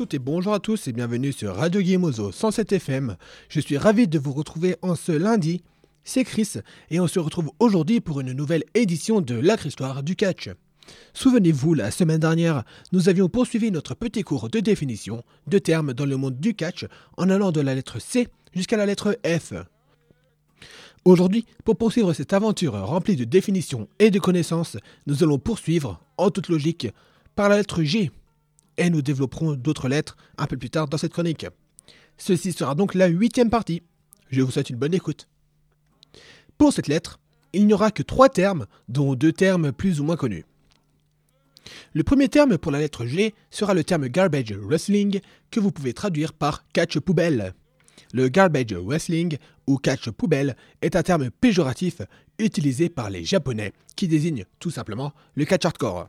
toutes et bonjour à tous et bienvenue sur Radio Gameozo 107 FM. Je suis ravi de vous retrouver en ce lundi. C'est Chris et on se retrouve aujourd'hui pour une nouvelle édition de l'Histoire du catch. Souvenez-vous, la semaine dernière, nous avions poursuivi notre petit cours de définition de termes dans le monde du catch en allant de la lettre C jusqu'à la lettre F. Aujourd'hui, pour poursuivre cette aventure remplie de définitions et de connaissances, nous allons poursuivre, en toute logique, par la lettre G. Et nous développerons d'autres lettres un peu plus tard dans cette chronique. Ceci sera donc la 8e partie. Je vous souhaite une bonne écoute. Pour cette lettre, il n'y aura que 3 termes, dont 2 termes plus ou moins connus. Le premier terme pour la lettre G sera le terme Garbage Wrestling, que vous pouvez traduire par catch poubelle. Le Garbage Wrestling, ou catch poubelle, est un terme péjoratif utilisé par les Japonais, qui désigne tout simplement le catch hardcore.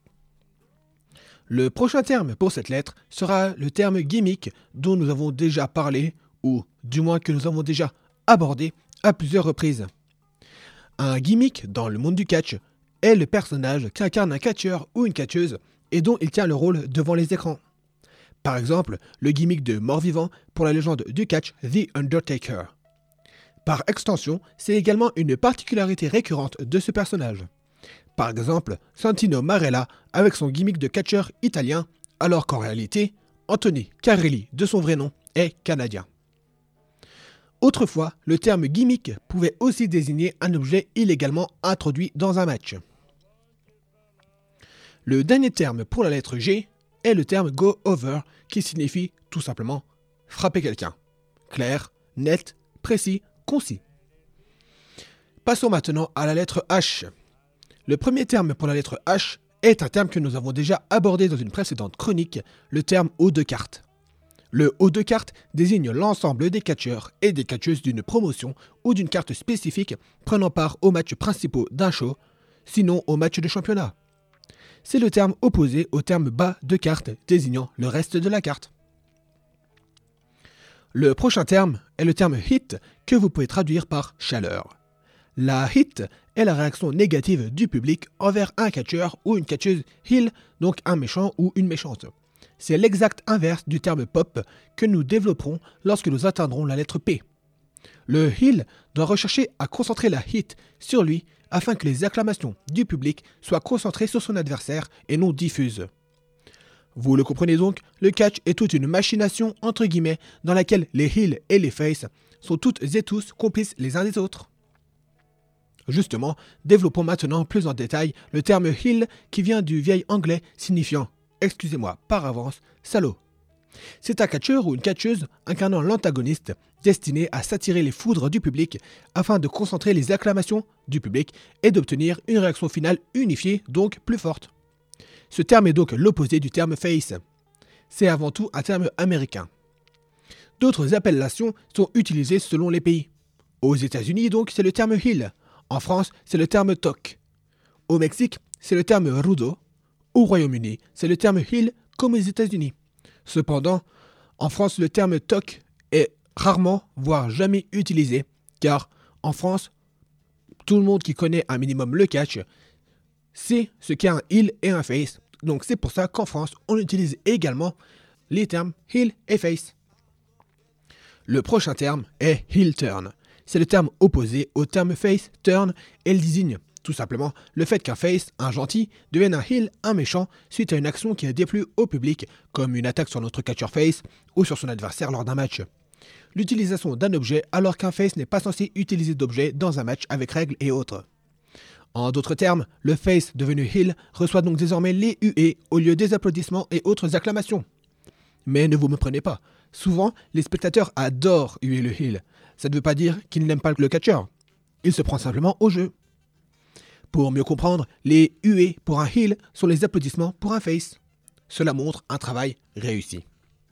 Le prochain terme pour cette lettre sera le terme gimmick dont nous avons déjà parlé, ou du moins que nous avons déjà abordé à plusieurs reprises. Un gimmick dans le monde du catch est le personnage qu'incarne un catcheur ou une catcheuse et dont il tient le rôle devant les écrans. Par exemple, le gimmick de mort-vivant pour la légende du catch The Undertaker. Par extension, c'est également une particularité récurrente de ce personnage. Par exemple, Santino Marella avec son gimmick de catcheur italien, alors qu'en réalité, Anthony Carelli, de son vrai nom, est canadien. Autrefois, le terme gimmick pouvait aussi désigner un objet illégalement introduit dans un match. Le dernier terme pour la lettre G est le terme go over, qui signifie tout simplement frapper quelqu'un. Clair, net, précis, concis. Passons maintenant à la lettre H. Le premier terme pour la lettre H est un terme que nous avons déjà abordé dans une précédente chronique, le terme haut de carte. Le haut de carte désigne l'ensemble des catcheurs et des catcheuses d'une promotion ou d'une carte spécifique prenant part aux matchs principaux d'un show, sinon au match de championnat. C'est le terme opposé au terme bas de carte désignant le reste de la carte. Le prochain terme est le terme hit que vous pouvez traduire par chaleur. La hit est la réaction négative du public envers un catcheur ou une catcheuse heel, donc un méchant ou une méchante. C'est l'exact inverse du terme pop que nous développerons lorsque nous atteindrons la lettre P. Le heel doit rechercher à concentrer la hit sur lui afin que les acclamations du public soient concentrées sur son adversaire et non diffuses. Vous le comprenez donc, le catch est toute une machination entre guillemets dans laquelle les heels et les faces sont toutes et tous complices les uns des autres. Justement, développons maintenant plus en détail le terme heel qui vient du vieil anglais signifiant, excusez-moi par avance, salaud. C'est un catcheur ou une catcheuse incarnant l'antagoniste destiné à s'attirer les foudres du public afin de concentrer les acclamations du public et d'obtenir une réaction finale unifiée, donc plus forte. Ce terme est donc l'opposé du terme face. C'est avant tout un terme américain. D'autres appellations sont utilisées selon les pays. Aux États-Unis donc c'est le terme heel. En France, c'est le terme toc. Au Mexique, c'est le terme rudo. Au Royaume-Uni, c'est le terme heel comme aux États-Unis. Cependant, en France, le terme toc est rarement, voire jamais utilisé, car en France, tout le monde qui connaît un minimum le catch sait ce qu'est un heel et un face. Donc c'est pour ça qu'en France, on utilise également les termes heel et face. Le prochain terme est heel turn. C'est le terme opposé au terme face turn et il désigne tout simplement le fait qu'un face, un gentil, devienne un heel, un méchant, suite à une action qui a déplu au public, comme une attaque sur notre catcher face ou sur son adversaire lors d'un match. L'utilisation d'un objet alors qu'un face n'est pas censé utiliser d'objet dans un match avec règles et autres. En d'autres termes, le face devenu heel reçoit donc désormais les huées au lieu des applaudissements et autres acclamations. Mais ne vous me prenez pas, souvent les spectateurs adorent huer le heel. Ça ne veut pas dire qu'ils n'aiment pas le catcheur. Il se prend simplement au jeu. Pour mieux comprendre, les huées pour un heel sont les applaudissements pour un face. Cela montre un travail réussi.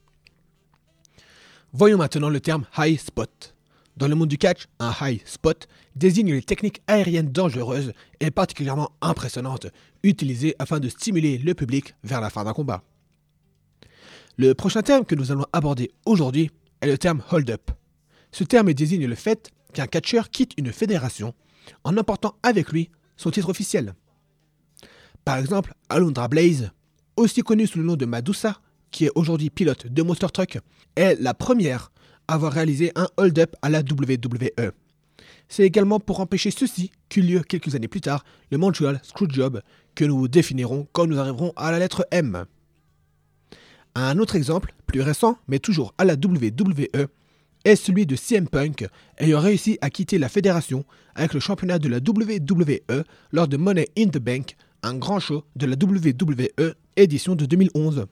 Voyons maintenant le terme high spot. Dans le monde du catch, un high spot désigne les techniques aériennes dangereuses et particulièrement impressionnantes utilisées afin de stimuler le public vers la fin d'un combat. Le prochain terme que nous allons aborder aujourd'hui est le terme hold-up. Ce terme désigne le fait qu'un catcheur quitte une fédération en emportant avec lui son titre officiel. Par exemple, Alundra Blaze, aussi connu sous le nom de Madusa, qui est aujourd'hui pilote de Monster Truck, est la première à avoir réalisé un hold-up à la WWE. C'est également pour empêcher ceci qu'eut lieu quelques années plus tard le Montreal Screwjob que nous définirons quand nous arriverons à la lettre M. Un autre exemple, plus récent, mais toujours à la WWE, est celui de CM Punk ayant réussi à quitter la fédération avec le championnat de la WWE lors de Money in the Bank, un grand show de la WWE édition de 2011.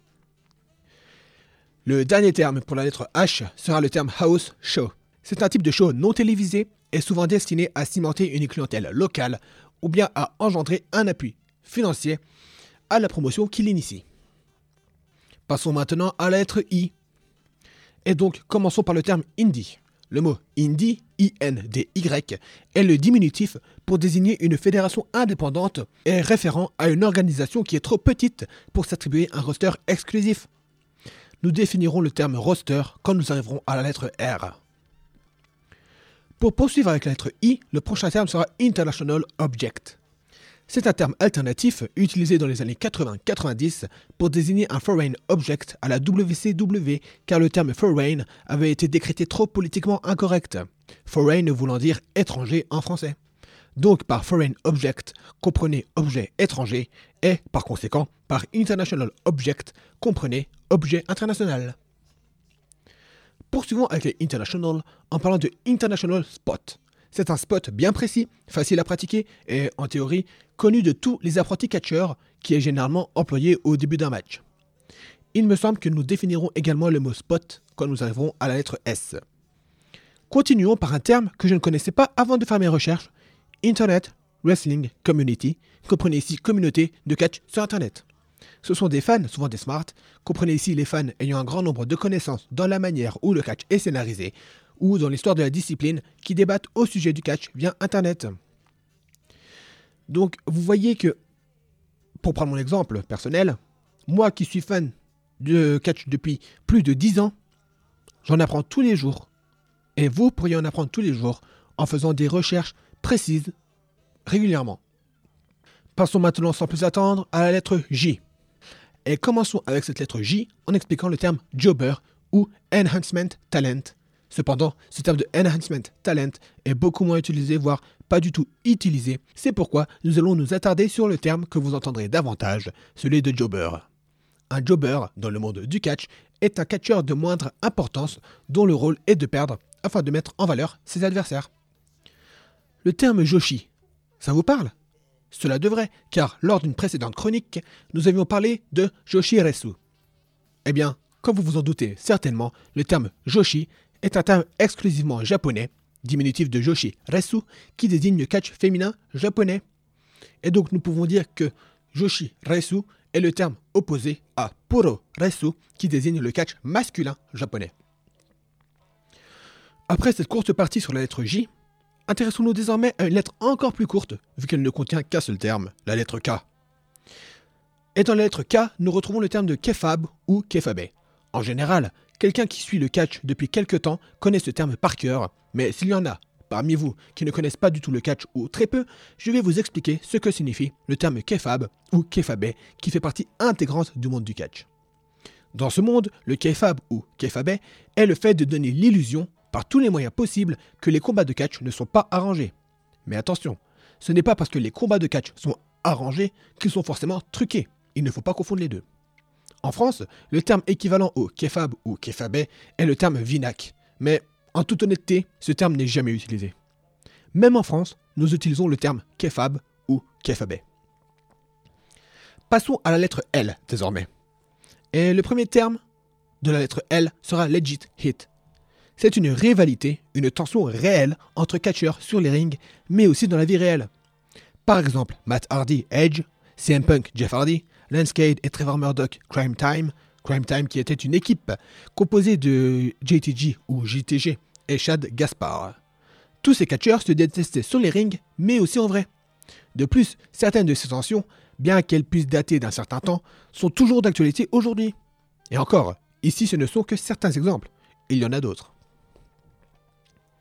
Le dernier terme pour la lettre H sera le terme House Show. C'est un type de show non télévisé et souvent destiné à cimenter une clientèle locale ou bien à engendrer un appui financier à la promotion qui l'initie. Passons maintenant à la lettre I. Et donc, commençons par le terme indie. Le mot indie, I-N-D-Y, est le diminutif pour désigner une fédération indépendante et référant à une organisation qui est trop petite pour s'attribuer un roster exclusif. Nous définirons le terme roster quand nous arriverons à la lettre R. Pour poursuivre avec la lettre I, le prochain terme sera International Object. C'est un terme alternatif utilisé dans les années 80-90 pour désigner un foreign object à la WCW car le terme foreign avait été décrété trop politiquement incorrect. Foreign voulant dire étranger en français. Donc par foreign object, comprenez objet étranger et par conséquent par international object, comprenez objet international. Poursuivons avec les international en parlant de international spot. C'est un spot bien précis, facile à pratiquer et, en théorie, connu de tous les apprentis catcheurs qui est généralement employé au début d'un match. Il me semble que nous définirons également le mot spot quand nous arriverons à la lettre S. Continuons par un terme que je ne connaissais pas avant de faire mes recherches, Internet Wrestling Community, comprenez ici communauté de catch sur Internet. Ce sont des fans, souvent des smarts, comprenez ici les fans ayant un grand nombre de connaissances dans la manière où le catch est scénarisé, ou dans l'histoire de la discipline, qui débattent au sujet du catch via Internet. Donc, vous voyez que, pour prendre mon exemple personnel, moi qui suis fan de catch depuis plus de 10 ans, j'en apprends tous les jours. Et vous pourriez en apprendre tous les jours en faisant des recherches précises régulièrement. Passons maintenant sans plus attendre à la lettre J. Et commençons avec cette lettre J en expliquant le terme jobber ou enhancement talent. Cependant, ce terme de enhancement talent est beaucoup moins utilisé, voire pas du tout utilisé. C'est pourquoi nous allons nous attarder sur le terme que vous entendrez davantage, celui de jobber. Un jobber, dans le monde du catch, est un catcheur de moindre importance dont le rôle est de perdre afin de mettre en valeur ses adversaires. Le terme Joshi, ça vous parle ? Cela devrait, car lors d'une précédente chronique, nous avions parlé de Joshiresu. Eh bien, comme vous vous en doutez certainement, le terme Joshi est un terme exclusivement japonais, diminutif de Joshi Resu, qui désigne le catch féminin japonais. Et donc nous pouvons dire que Joshi Resu est le terme opposé à Puro Resu, qui désigne le catch masculin japonais. Après cette courte partie sur la lettre J, intéressons-nous désormais à une lettre encore plus courte, vu qu'elle ne contient qu'un seul terme, la lettre K. Et dans la lettre K, nous retrouvons le terme de kefab ou kefabe. En général, quelqu'un qui suit le catch depuis quelque temps connaît ce terme par cœur, mais s'il y en a parmi vous qui ne connaissent pas du tout le catch ou très peu, je vais vous expliquer ce que signifie le terme kefab ou kefabe qui fait partie intégrante du monde du catch. Dans ce monde, le kefab ou kefabe est le fait de donner l'illusion par tous les moyens possibles que les combats de catch ne sont pas arrangés. Mais attention, ce n'est pas parce que les combats de catch sont arrangés qu'ils sont forcément truqués. Il ne faut pas confondre les deux. En France, le terme équivalent au kefab ou kefabe est le terme vinac. Mais en toute honnêteté, ce terme n'est jamais utilisé. Même en France, nous utilisons le terme kefab ou kefabe. Passons à la lettre L désormais. Et le premier terme de la lettre L sera legit hit. C'est une rivalité, une tension réelle entre catcheurs sur les rings, mais aussi dans la vie réelle. Par exemple, Matt Hardy, Edge, CM Punk, Jeff Hardy, Lance Cade et Trevor Murdoch, Crime Time qui était une équipe composée de JTG ou JTG et Chad Gaspard. Tous ces catcheurs se détestaient sur les rings, mais aussi en vrai. De plus, certaines de ces tensions, bien qu'elles puissent dater d'un certain temps, sont toujours d'actualité aujourd'hui. Et encore, ici ce ne sont que certains exemples, il y en a d'autres.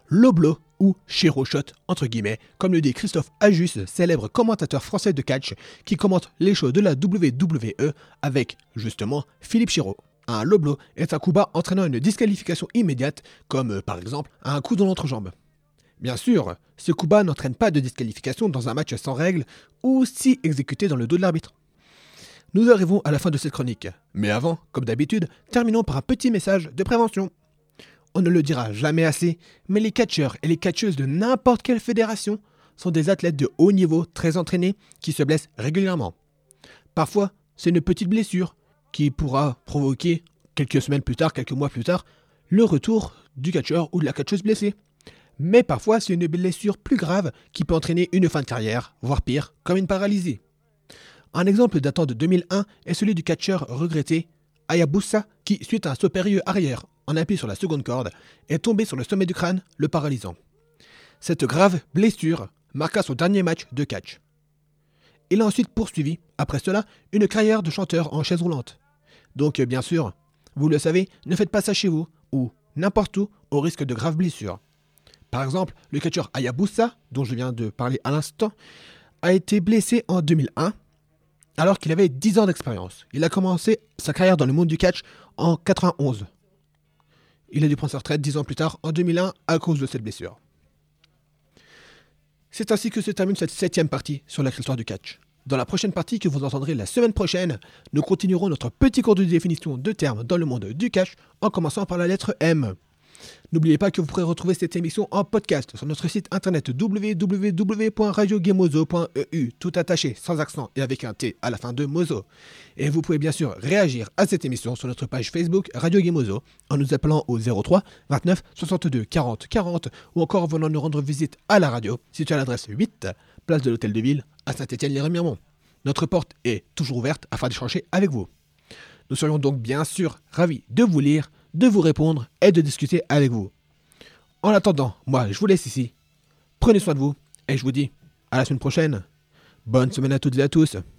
low blow ou shiro shot, entre guillemets, comme le dit Christophe Ajus, célèbre commentateur français de catch qui commente les shows de la WWE avec, justement, Philippe Chiro. Un low blow est un coup bas entraînant une disqualification immédiate, comme par exemple un coup dans l'entrejambe. Bien sûr, ce coup bas n'entraîne pas de disqualification dans un match sans règles ou si exécuté dans le dos de l'arbitre. Nous arrivons à la fin de cette chronique, mais avant, comme d'habitude, terminons par un petit message de prévention. On ne le dira jamais assez, mais les catcheurs et les catcheuses de n'importe quelle fédération sont des athlètes de haut niveau très entraînés qui se blessent régulièrement. Parfois, c'est une petite blessure qui pourra provoquer, quelques semaines plus tard, quelques mois plus tard, le retour du catcheur ou de la catcheuse blessée. Mais parfois, c'est une blessure plus grave qui peut entraîner une fin de carrière, voire pire, comme une paralysie. Un exemple datant de 2001 est celui du catcheur regretté Hayabusa qui, suite à un saut périlleux arrière en appui sur la seconde corde, est tombé sur le sommet du crâne, le paralysant. Cette grave blessure marqua son dernier match de catch. Il a ensuite poursuivi, après cela, une carrière de chanteur en chaise roulante. Donc bien sûr, vous le savez, ne faites pas ça chez vous, ou n'importe où, au risque de graves blessures. Par exemple, le catcheur Hayabusa, dont je viens de parler à l'instant, a été blessé en 2001, alors qu'il avait 10 ans d'expérience. Il a commencé sa carrière dans le monde du catch en 91. Il a dû prendre sa retraite 10 ans plus tard, en 2001, à cause de cette blessure. C'est ainsi que se termine cette 7e partie sur l'histoire du catch. Dans la prochaine partie que vous entendrez la semaine prochaine, nous continuerons notre petit cours de définition de termes dans le monde du catch, en commençant par la lettre M. N'oubliez pas que vous pourrez retrouver cette émission en podcast sur notre site internet www.radiogamozo.eu, tout attaché, sans accent et avec un T à la fin de Mozo. Et vous pouvez bien sûr réagir à cette émission sur notre page Facebook Radio Gamozo en nous appelant au 03 29 62 40 40 ou encore en venant nous rendre visite à la radio, située à l'adresse 8, place de l'Hôtel de Ville, à Saint-Étienne-les-Remiremont. Notre porte est toujours ouverte afin d'échanger avec vous. Nous serions donc bien sûr ravis de vous lire, de vous répondre et de discuter avec vous. En attendant, moi je vous laisse ici. Prenez soin de vous et je vous dis à la semaine prochaine. Bonne semaine à toutes et à tous.